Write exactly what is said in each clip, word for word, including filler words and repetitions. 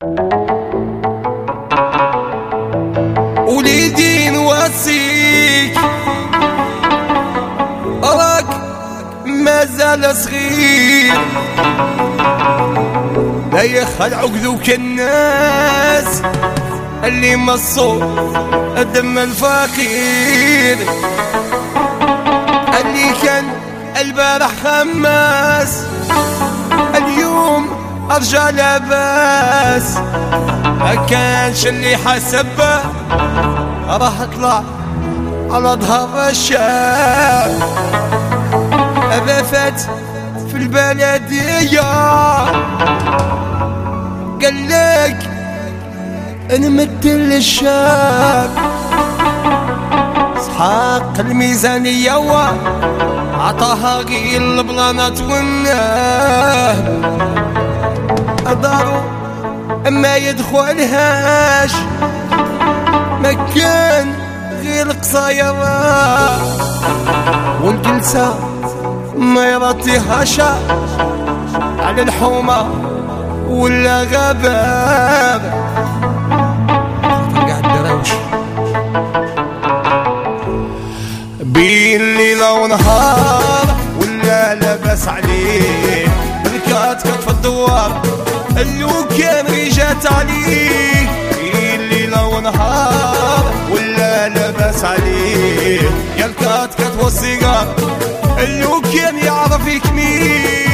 وليدي نوصيك راك مازال صغير، لا يخلعوك ذوك الناس اللي مصوا الدم الفقير، اللي كان البارح خماس اليوم ارجع لاباس. ما كانش اللي حسب راح اطلع على ظهر الشاب. هذا فات في البلدية قالك نمثل الشاب، سحاق الميزانية وعطاها غير البلانات والنهب. دارو ما يدخلهاش مكان غير قصايرة، والجلسة ما يرطيهاش على الحومة ولا غباب. قاعد دراوش بين ليلة ونهار ولا لاباس عليه، بركات كتف الدوار اللي كان رجعت عليه. بين ليلة ونهار ولا لاباس عليه، يا الكات كتف الصغار اللي كان يعرف يكميه.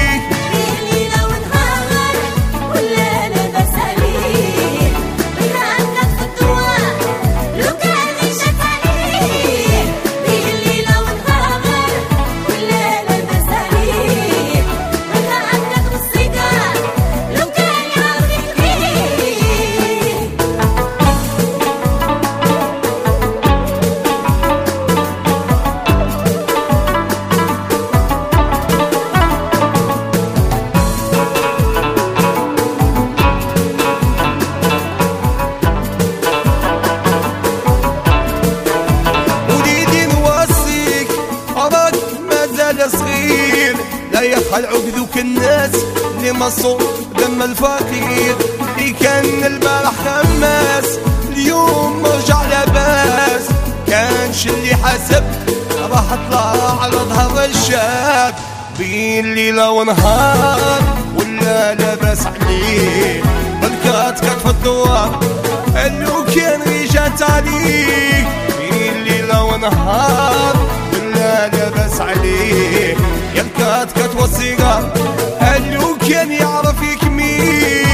صغير لا يخلعوك ذوك الناس اللي مصوا دم الفقير، اللي كان البارح خماس اليوم رجع لاباس. كانش اللي حسب راح اطلع على ظهر الشاب. بين ليلة ونهار ولا لاباس عليه، بالكات كتف الدوار اللي كان رجعت عليه. بين ليلة ونهار ولا لاباس عليه، يا الكات كات والصغار اللي كان يعرف يكميه.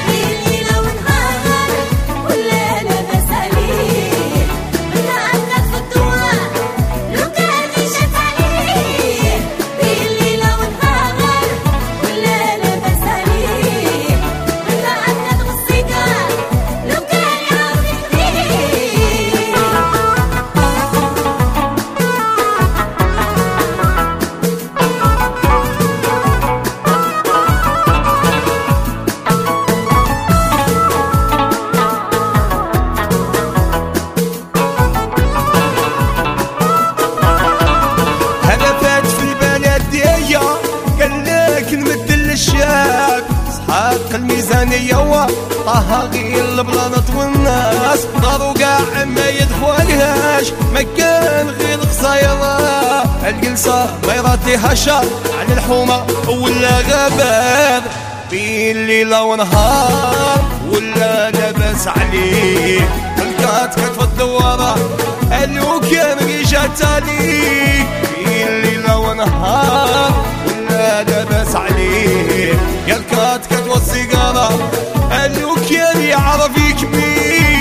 الشاب سحاق الميزانية وطاها غير البلانات والناس. دارو قاع ما يدخلهاش مكان غير قصايرة، الجلسة ما يرطيهاش على الحومة ولا غباب. بين ليلة ونهار ولا لاباس عليه، الكات كتف الدوارة اللي كان رجعت عليه. بين ليلة ونهار ولا لاباس عليه، يا الكات كات والسيجارة اللي كان يعرف يكميه.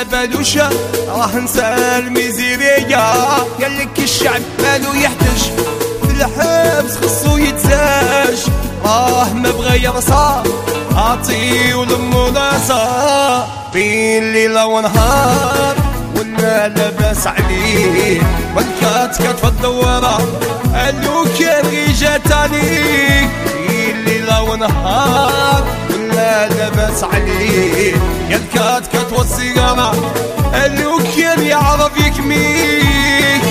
بالوش راح نسى الميزيرية، قالك الشعب مالو يحتاج في الحبس خصو يتزاج، راه ما بغى يرصى عطي ولمو ناسا بين ليلة ونهار ولا لاباس عليه، والكات كات في الدوارة قالو كان غي جات عليك بين ليلة ونهار ولا لاباس عليه، يا الكات كات والسيجارة قالو كان يعرف يكميك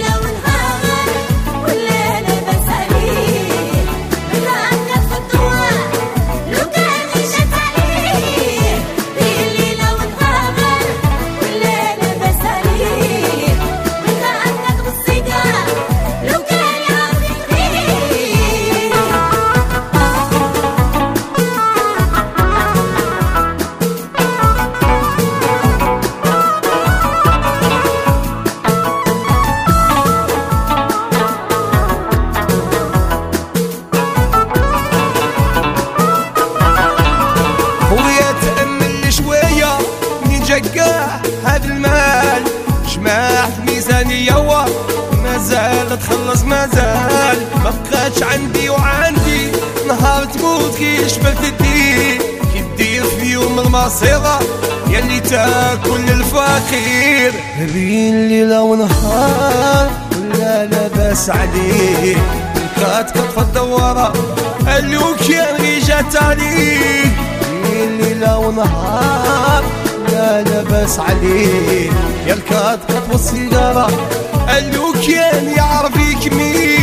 هاد المال جماعة ميزانية ما زال تخلص مازال ما بقاتش عندي وعندي نهار تموت كي جبلت الدين كي دير في يوم المصيرة ياللي تاكل الفقير بين ليلة ونهار ولا لاباس عليه، كات كات في الدوارة قالو كان غي جات عليه بين ليلة ونهار لا لاباس عليه، يا الكات كات والسيجارة قالو كان يعرف يكمي